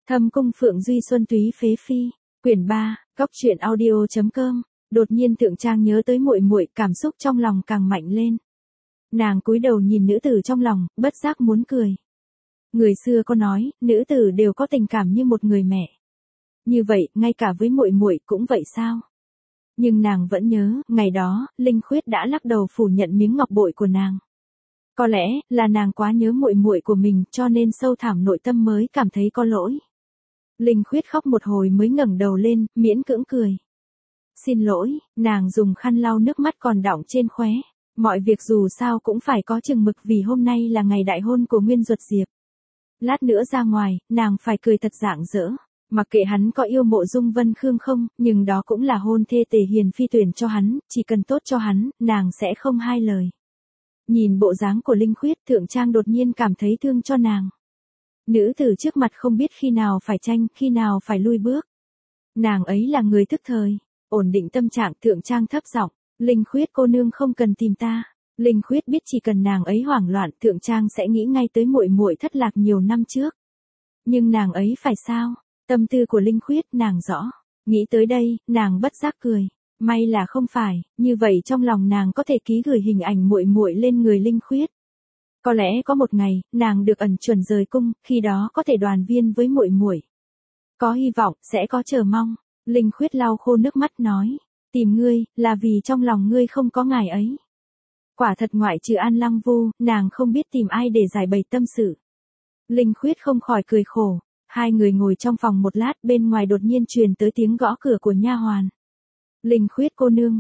Thâm cung Phượng Duy Xuân Túy Phế Phi, quyển 3, góc truyện audio.com. Đột nhiên Thượng Trang nhớ tới muội muội, cảm xúc trong lòng càng mạnh lên. Nàng cúi đầu nhìn nữ tử trong lòng, bất giác muốn cười. Người xưa có nói, nữ tử đều có tình cảm như một người mẹ. Như vậy, ngay cả với muội muội cũng vậy sao? Nhưng nàng vẫn nhớ, ngày đó, Linh Khuyết đã lắc đầu phủ nhận miếng ngọc bội của nàng. Có lẽ là nàng quá nhớ muội muội của mình, cho nên sâu thẳm nội tâm mới cảm thấy có lỗi. Linh Khuyết khóc một hồi mới ngẩng đầu lên, miễn cưỡng cười. Xin lỗi, nàng dùng khăn lau nước mắt còn đọng trên khóe. Mọi việc dù sao cũng phải có chừng mực vì hôm nay là ngày đại hôn của Nguyên Duật Diệp. Lát nữa ra ngoài, nàng phải cười thật rạng rỡ. Mặc kệ hắn có yêu Mộ Dung Vân Khương không, nhưng đó cũng là hôn thê Tề Hiền Phi tuyển cho hắn, chỉ cần tốt cho hắn, nàng sẽ không hai lời. Nhìn bộ dáng của Linh Khuyết, Thượng Trang đột nhiên cảm thấy thương cho nàng. Nữ tử trước mặt không biết khi nào phải tranh, khi nào phải lui bước. Nàng ấy là người thức thời, ổn định tâm trạng. Thượng Trang thấp giọng, Linh Khuyết cô nương không cần tìm ta. Linh Khuyết biết chỉ cần nàng ấy hoảng loạn, Thượng Trang sẽ nghĩ ngay tới muội muội thất lạc nhiều năm trước. Nhưng nàng ấy phải sao? Tâm tư của Linh Khuyết nàng rõ. Nghĩ tới đây, nàng bất giác cười. May là không phải, như vậy trong lòng nàng có thể ký gửi hình ảnh muội muội lên người Linh Khuyết. Có lẽ có một ngày, nàng được ẩn chuẩn rời cung, khi đó có thể đoàn viên với muội muội. Có hy vọng, sẽ có chờ mong. Linh Khuyết lau khô nước mắt nói, tìm ngươi, là vì trong lòng ngươi không có ngài ấy. Quả thật ngoại trừ An Lăng Vu, nàng không biết tìm ai để giải bày tâm sự. Linh Khuyết không khỏi cười khổ. Hai người ngồi trong phòng một lát, bên ngoài đột nhiên truyền tới tiếng gõ cửa của nha hoàn. Linh Khuyết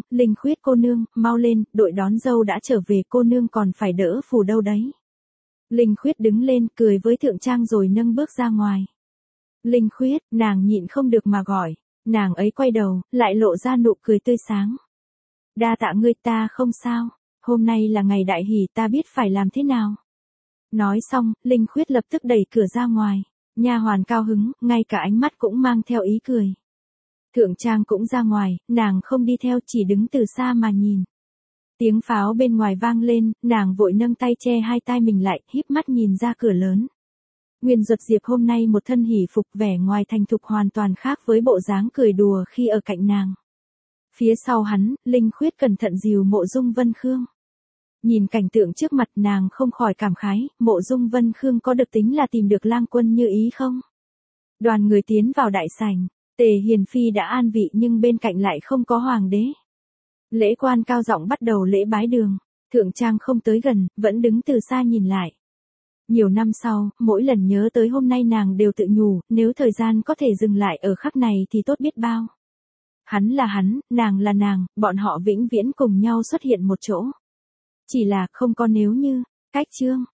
cô nương, mau lên, đội đón dâu đã trở về, cô nương còn phải đỡ phù đâu đấy. Linh Khuyết đứng lên, cười với Thượng Trang rồi nâng bước ra ngoài. Linh Khuyết, nàng nhịn không được mà gọi. Nàng ấy quay đầu, lại lộ ra nụ cười tươi sáng. Đa tạ ngươi, ta không sao. Hôm nay là ngày đại hỷ, ta biết phải làm thế nào. Nói xong, Linh Khuyết lập tức đẩy cửa ra ngoài. Nha hoàn cao hứng, ngay cả ánh mắt cũng mang theo ý cười. Thượng Trang cũng ra ngoài, nàng không đi theo, chỉ đứng từ xa mà nhìn. Tiếng pháo bên ngoài vang lên, nàng vội nâng tay che hai tai mình lại, híp mắt nhìn ra cửa lớn. Nguyên Duật Diệp hôm nay một thân hỉ phục, vẻ ngoài thành thục hoàn toàn khác với bộ dáng cười đùa khi ở cạnh nàng. Phía sau hắn, Linh Khuyết cẩn thận dìu Mộ Dung Vân Khương. Nhìn cảnh tượng trước mặt, nàng không khỏi cảm khái, Mộ Dung Vân Khương có được tính là tìm được lang quân như ý không? Đoàn người tiến vào đại sảnh, Tề Hiền Phi đã an vị nhưng bên cạnh lại không có hoàng đế. Lễ quan cao giọng bắt đầu lễ bái đường. Thượng Trang không tới gần, vẫn đứng từ xa nhìn lại. Nhiều năm sau, mỗi lần nhớ tới hôm nay nàng đều tự nhủ, nếu thời gian có thể dừng lại ở khắc này thì tốt biết bao. Hắn là hắn, nàng là nàng, bọn họ vĩnh viễn cùng nhau xuất hiện một chỗ. Chỉ là không có nếu như. Cách chương.